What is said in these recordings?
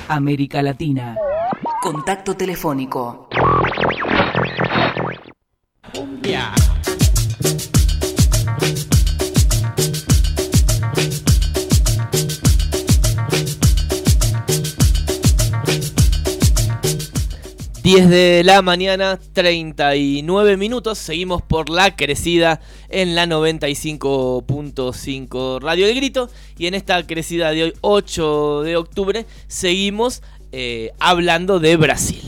América Latina. Contacto telefónico. Cumbia. De la mañana, 39 minutos. Seguimos por La Crecida en la 95.5 Radio El Grito. Y en esta crecida de hoy, 8 de octubre, seguimos hablando de Brasil.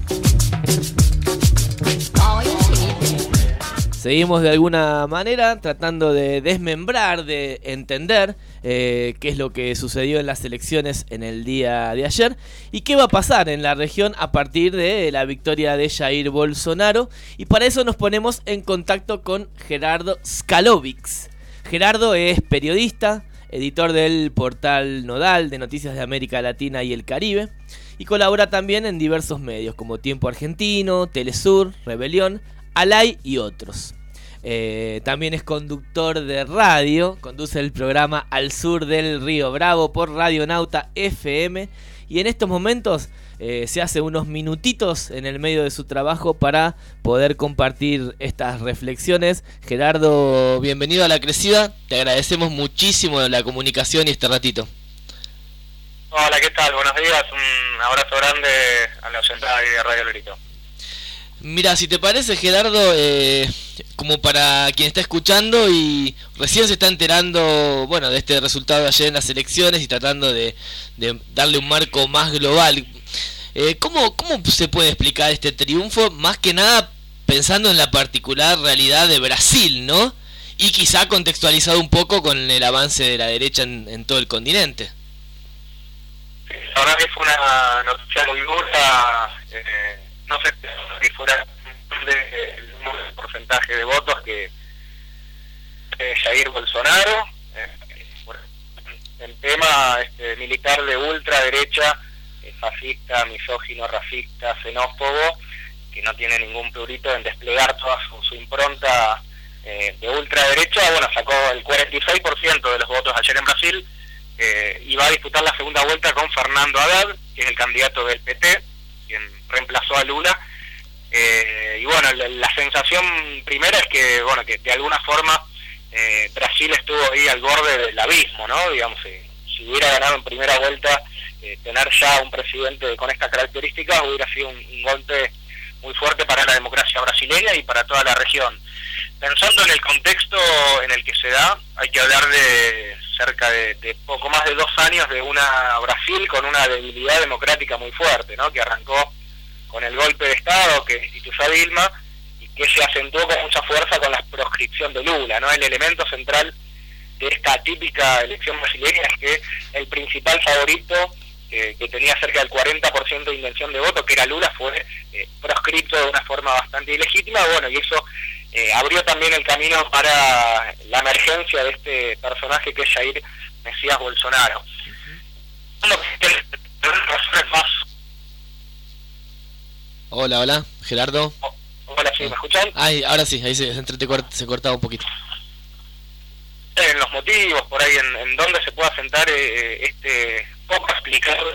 Seguimos de alguna manera tratando de desmembrar, de entender qué es lo que sucedió en las elecciones en el día de ayer y qué va a pasar en la región a partir de la victoria de Jair Bolsonaro. Y para eso nos ponemos en contacto con Gerardo Skalovics. Gerardo es periodista, editor del portal Nodal de Noticias de América Latina y el Caribe, y colabora también en diversos medios como Tiempo Argentino, Telesur, Rebelión, Alay y otros. También es conductor de radio, conduce el programa Al Sur del Río Bravo por Radionauta FM, y en estos momentos se hace unos minutitos en el medio de su trabajo para poder compartir estas reflexiones. Gerardo, bienvenido a La Crecida, te agradecemos muchísimo la comunicación y este ratito. Hola, ¿qué tal? Buenos días, un abrazo grande a la oyentada de Radio El Grito. Mira, si te parece, Gerardo, como para quien está escuchando y recién se está enterando, bueno, de este resultado de ayer en las elecciones y tratando de darle un marco más global, ¿cómo se puede explicar este triunfo? Más que nada pensando en la particular realidad de Brasil, ¿no? Y quizá contextualizado un poco con el avance de la derecha en todo el continente. Sí, la verdad que fue una noticia muy dura. No sé si fuera el porcentaje de votos que Jair Bolsonaro, el tema militar de ultraderecha, fascista, misógino, racista, xenófobo, que no tiene ningún prurito en desplegar toda su impronta de ultraderecha. Bueno, sacó el 46% de los votos ayer en Brasil y va a disputar la segunda vuelta con Fernando Haddad, que es el candidato del PT, quien reemplazó a Lula. Y bueno, la sensación primera es que, bueno, que de alguna forma Brasil estuvo ahí al borde del abismo, ¿no? Digamos, si hubiera ganado en primera vuelta, tener ya un presidente con estas características hubiera sido un golpe muy fuerte para la democracia brasileña y para toda la región. Pensando en el contexto en el que se da, hay que hablar de cerca de poco más de 2 años de una Brasil con una debilidad democrática muy fuerte, ¿no? Que arrancó con el golpe de Estado que instituyó Dilma y que se acentuó con mucha fuerza con la proscripción de Lula, ¿no? El elemento central de esta típica elección brasileña es que el principal favorito, que tenía cerca del 40% de intención de voto, que era Lula, fue proscripto de una forma bastante ilegítima. Bueno, y eso abrió también el camino para la emergencia de este personaje que es Jair Mesías Bolsonaro. Hola, Gerardo. Hola, ¿sí? ¿Me escuchan? Ay, ahora sí, ahí se cortaba un poquito. En los motivos, por ahí, en dónde se puede asentar este poco explicado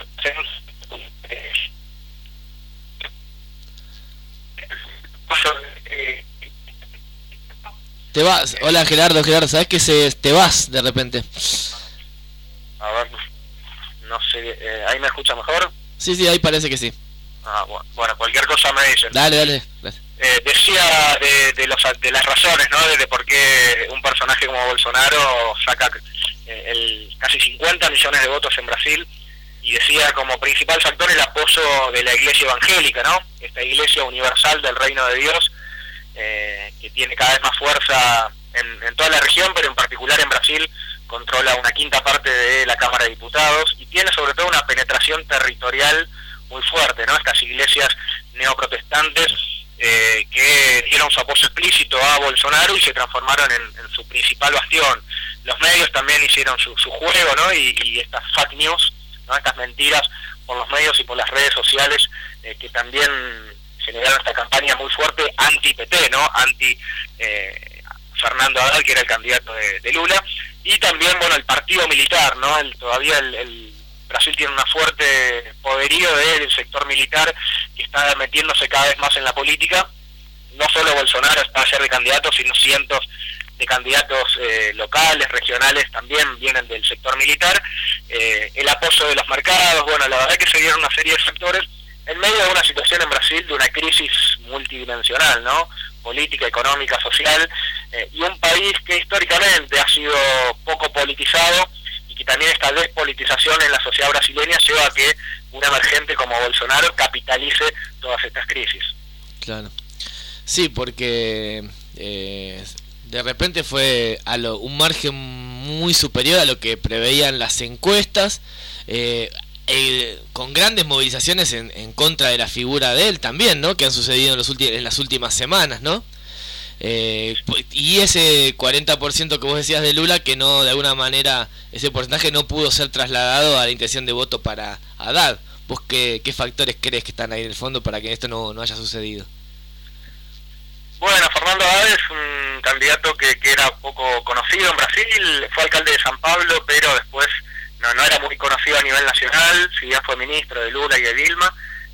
Te vas. Hola, Gerardo, ¿sabes que te vas de repente? A ver, no sé, ¿ahí me escucha mejor? Sí, ahí parece que sí. Bueno, cualquier cosa me dicen. Dale. Decía de las razones, ¿no? De por qué un personaje como Bolsonaro saca casi 50 millones de votos en Brasil, y decía como principal factor el apoyo de la Iglesia evangélica, ¿no? Esta Iglesia universal del Reino de Dios, que tiene cada vez más fuerza en toda la región, pero en particular en Brasil controla una quinta parte de la Cámara de Diputados y tiene sobre todo una penetración territorial muy fuerte, ¿no? Estas iglesias neoprotestantes que dieron su apoyo explícito a Bolsonaro y se transformaron en su principal bastión. Los medios también hicieron su juego, ¿no? Y estas fake news, ¿no? Estas mentiras por los medios y por las redes sociales que también generaron esta campaña muy fuerte anti-PT, ¿no? Anti Fernando Haddad, que era el candidato de Lula, y también, bueno, el partido militar, ¿no? Todavía el Brasil tiene un fuerte poderío del sector militar que está metiéndose cada vez más en la política. No solo Bolsonaro está ayer de candidato, sino cientos de candidatos locales, regionales, también vienen del sector militar. El apoyo de los mercados, bueno, la verdad que se dieron una serie de factores en medio de una situación en Brasil de una crisis multidimensional, ¿no? Política, económica, social, y un país que históricamente ha sido poco politizado y que también esta despolitización en la sociedad brasileña lleva a que un emergente como Bolsonaro capitalice todas estas crisis. Claro. Sí, porque de repente fue un margen muy superior a lo que preveían las encuestas, con grandes movilizaciones en contra de la figura de él también, ¿no? Que han sucedido en las últimas semanas, ¿no? Y ese 40% que vos decías de Lula, que no, de alguna manera, ese porcentaje no pudo ser trasladado a la intención de voto para Haddad. ¿Vos qué factores crees que están ahí en el fondo para que esto no haya sucedido? Bueno, Fernando Haddad es un candidato que era poco conocido en Brasil, fue alcalde de San Pablo, pero después no era muy conocido a nivel nacional, si bien fue ministro de Lula y de Dilma,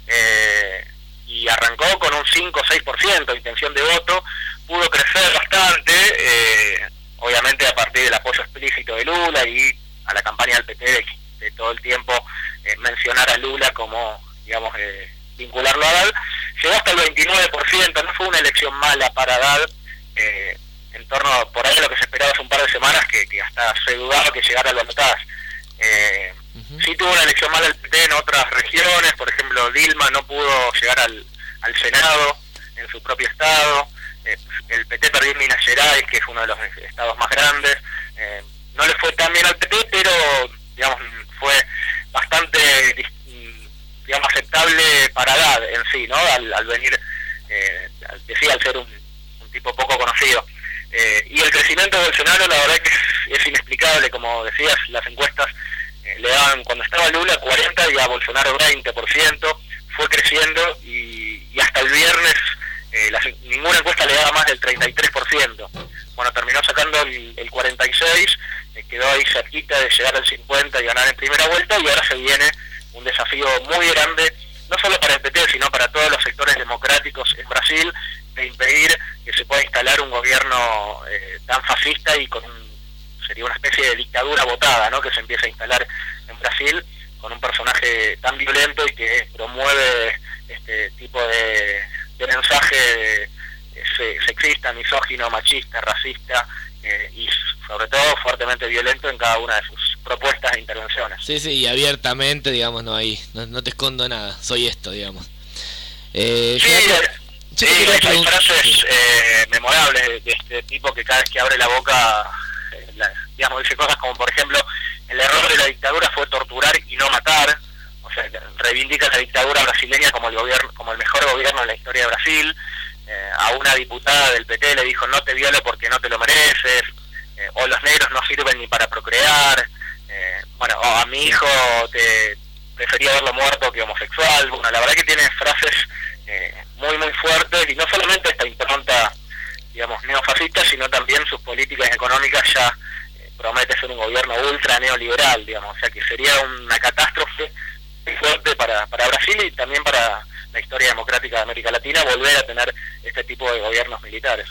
y arrancó con un 5 o 6% de intención de voto, pudo crecer bastante, obviamente a partir del apoyo explícito de Lula y a la campaña del PT de todo el tiempo mencionar a Lula como, digamos, vincularlo a Haddad. Llegó hasta el 29%, no fue una elección mala para Haddad, en torno por ahí a lo que se esperaba hace un par de semanas, que hasta se dudaba que llegara al balotaje. Sí tuvo una elección mala el PT en otras regiones, por ejemplo Dilma no pudo llegar al Senado en su propio estado, el PT perdió en Minas Gerais, que es uno de los estados más grandes, no le fue tan bien al PT, pero digamos fue bastante aceptable para Haddad en sí, ¿no? Al venir, decía, al ser un tipo poco conocido. Y el crecimiento de Bolsonaro, la verdad que es inexplicable, como decías, las encuestas le daban, cuando estaba Lula 40% y a Bolsonaro 20%, fue creciendo y hasta el viernes ninguna encuesta le daba más del 33%. Bueno, terminó sacando el 46%, quedó ahí cerquita de llegar al 50% y ganar en primera vuelta, y ahora se viene un desafío muy grande, no solo para el PT, sino para todos los sectores democráticos en Brasil, de impedir que se pueda instalar un gobierno tan fascista y sería una especie de dictadura votada, ¿no? Que se empieza a instalar en Brasil con un personaje tan violento y que promueve este tipo de mensaje sexista, misógino, machista, racista, y sobre todo fuertemente violento en cada una de sus propuestas e intervenciones. Sí, y abiertamente, digamos, no te escondo nada, soy esto, digamos. Hay frases memorables de este tipo que cada vez que abre la boca, digamos, dice cosas como, por ejemplo, el error de la dictadura fue torturar y no matar. O sea, reivindica la dictadura brasileña como el mejor gobierno de la historia de Brasil. A una diputada del PT le dijo: no te violo porque no te lo mereces, o los negros no sirven ni para procrear, o a mi hijo te prefería verlo muerto que homosexual. Bueno, la verdad que tiene frases muy muy fuertes, y no solamente esta impronta, digamos, neofascista, sino también sus políticas económicas ya promete ser un gobierno ultra neoliberal, digamos, o sea que sería una catástrofe muy fuerte para Brasil y también para la historia democrática de América Latina volver a tener este tipo de gobiernos militares.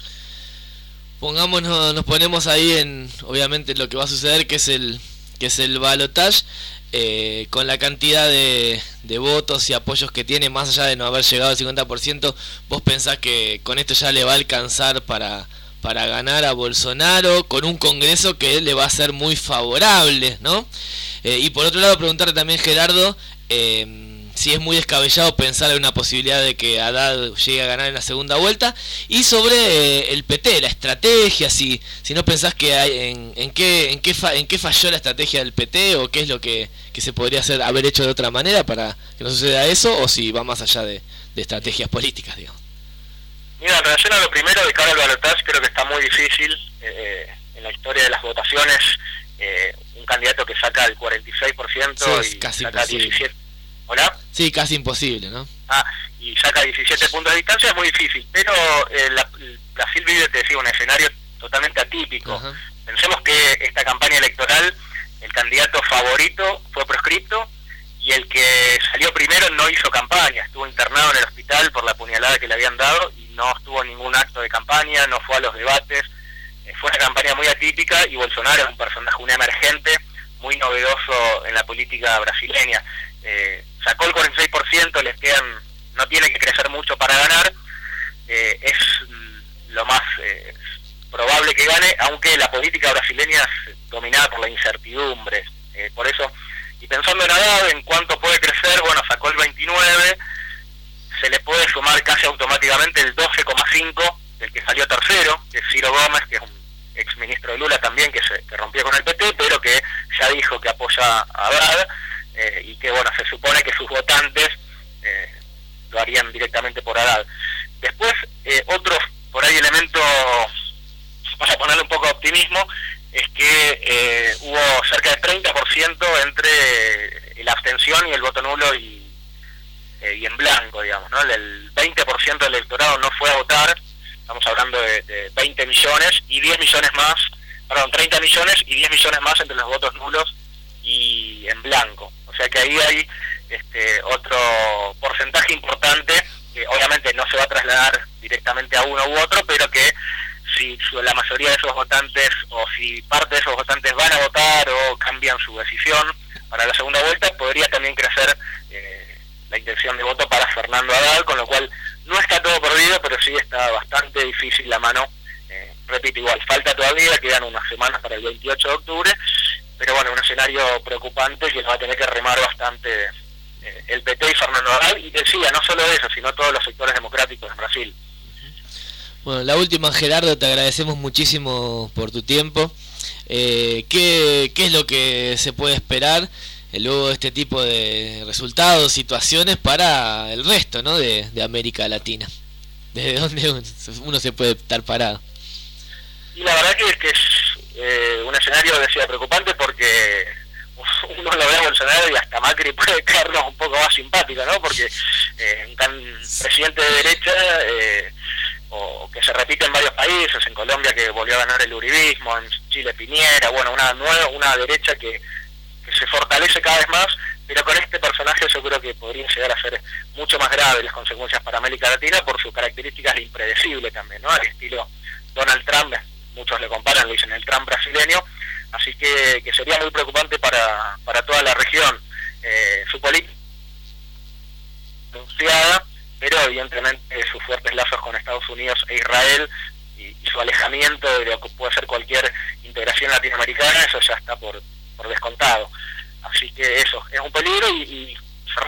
Nos ponemos ahí en, obviamente, lo que va a suceder, que es el balotaje, con la cantidad de votos y apoyos que tiene, más allá de no haber llegado al 50%, ¿vos pensás que con esto ya le va a alcanzar para ganar a Bolsonaro, con un Congreso que le va a ser muy favorable, ¿no? Y por otro lado, preguntarte también, Gerardo, si es muy descabellado pensar en una posibilidad de que Haddad llegue a ganar en la segunda vuelta, y sobre el PT, la estrategia, si no pensás que hay, en qué falló la estrategia del PT, o qué es lo que se podría haber hecho de otra manera para que no suceda eso, o si va más allá de estrategias políticas, digamos. Mira, en relación a lo primero, de cara al balotaje, creo que está muy difícil. En la historia de las votaciones, un candidato que saca el 46% y casi saca imposible. 17. ¿Hola? Sí, casi imposible, ¿no? Y saca 17 puntos de distancia, es muy difícil, pero Brasil vive, te decía, un escenario totalmente atípico. Ajá. Pensemos que esta campaña electoral, el candidato favorito fue proscripto, y el que salió primero no hizo campaña, estuvo internado en el hospital por la puñalada que le habían dado y no estuvo en ningún acto de campaña, no fue a los debates, fue una campaña muy atípica y Bolsonaro es un personaje, un emergente muy novedoso en la política brasileña. Sacó el 46%, les quedan, no tiene que crecer mucho para ganar, es lo más probable que gane, aunque la política brasileña es dominada por la incertidumbre, por eso, y pensando en Haddad, en cuánto puede crecer, bueno, sacó el 29%, se le puede sumar casi automáticamente el 12,5% del que salió tercero, que es Ciro Gómez, que es un exministro de Lula también, que rompió con el PT, pero que ya dijo que apoya a Haddad, y que, bueno, se supone que sus votantes lo harían directamente por Haddad. Después, otros, por ahí, elementos, vamos a ponerle un poco de optimismo, es que hubo cerca de 30% entre la abstención y el voto nulo y en blanco, digamos, ¿no? El 20% del electorado no fue a votar, estamos hablando de 20 millones y 10 millones más, perdón, 30 millones y 10 millones más entre los votos nulos y en blanco. O sea que ahí hay otro porcentaje importante que obviamente no se va a trasladar directamente a uno u otro, pero que si la mayoría de esos votantes o si parte de esos votantes van a votar o cambian su decisión para la segunda vuelta, podría también crecer la intención de voto para Fernando Haddad, con lo cual no está todo perdido, pero sí está bastante difícil la mano. Repito, igual, falta todavía, quedan unas semanas para el 28 de octubre, pero bueno, un escenario preocupante que va a tener que remar bastante el PT y Fernando Haddad, y decía, no solo eso, sino todos los sectores democráticos en Brasil. Bueno, la última, Gerardo, te agradecemos muchísimo por tu tiempo. ¿Qué es lo que se puede esperar luego de este tipo de resultados, situaciones para el resto, ¿no?, de América Latina? ¿Desde dónde uno se puede estar parado? Y la verdad que es un escenario, decía, preocupante, porque uno lo ve a Bolsonaro y hasta Macri puede caernos un poco más simpático, ¿no? Porque un presidente de derecha, o que se repite en varios países, en Colombia que volvió a ganar el uribismo, en Chile Piñera, bueno, una derecha que se fortalece cada vez más, pero con este personaje yo creo que podría llegar a ser mucho más grave las consecuencias para América Latina por sus características de impredecible también, ¿no? Al estilo Donald Trump, muchos le comparan, lo dicen el Trump brasileño, así que sería muy preocupante para toda la región. Su política anunciada, pero evidentemente sus fuertes lazos con Estados Unidos e Israel y su alejamiento de lo que puede ser cualquier integración latinoamericana, eso ya está por descontado. Así que eso, es un peligro y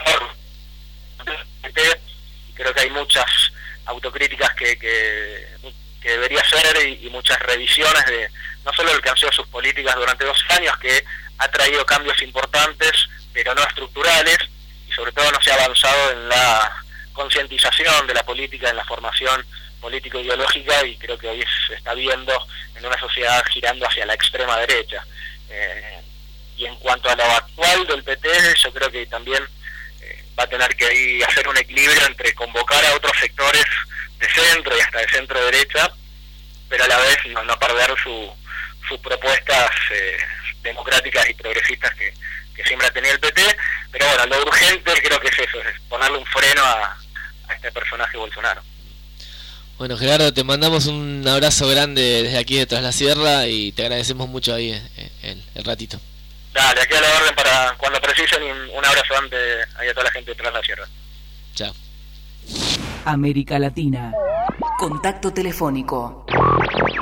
creo que hay muchas autocríticas que debería hacer y muchas revisiones de no solo el que han sido sus políticas durante 2 años, que ha traído cambios importantes pero no estructurales, y sobre todo no se ha avanzado en la concientización de la política, en la formación político-ideológica, y creo que hoy se está viendo en una sociedad girando hacia la extrema derecha. Y en cuanto a lo actual del PT, yo creo que también va a tener que ahí hacer un equilibrio entre convocar a otros sectores de centro y hasta de centro derecha, pero a la vez no perder sus propuestas democráticas y progresistas que siempre ha tenido el PT. Pero bueno, lo urgente creo que es eso, es ponerle un freno a este personaje Bolsonaro. Bueno, Gerardo, te mandamos un abrazo grande desde aquí de Tras la Sierra y te agradecemos mucho ahí el ratito. Dale, aquí a la orden para cuando precisen, y un abrazo antes ahí a toda la gente de Tras la Sierra. Chao. América Latina. Contacto telefónico.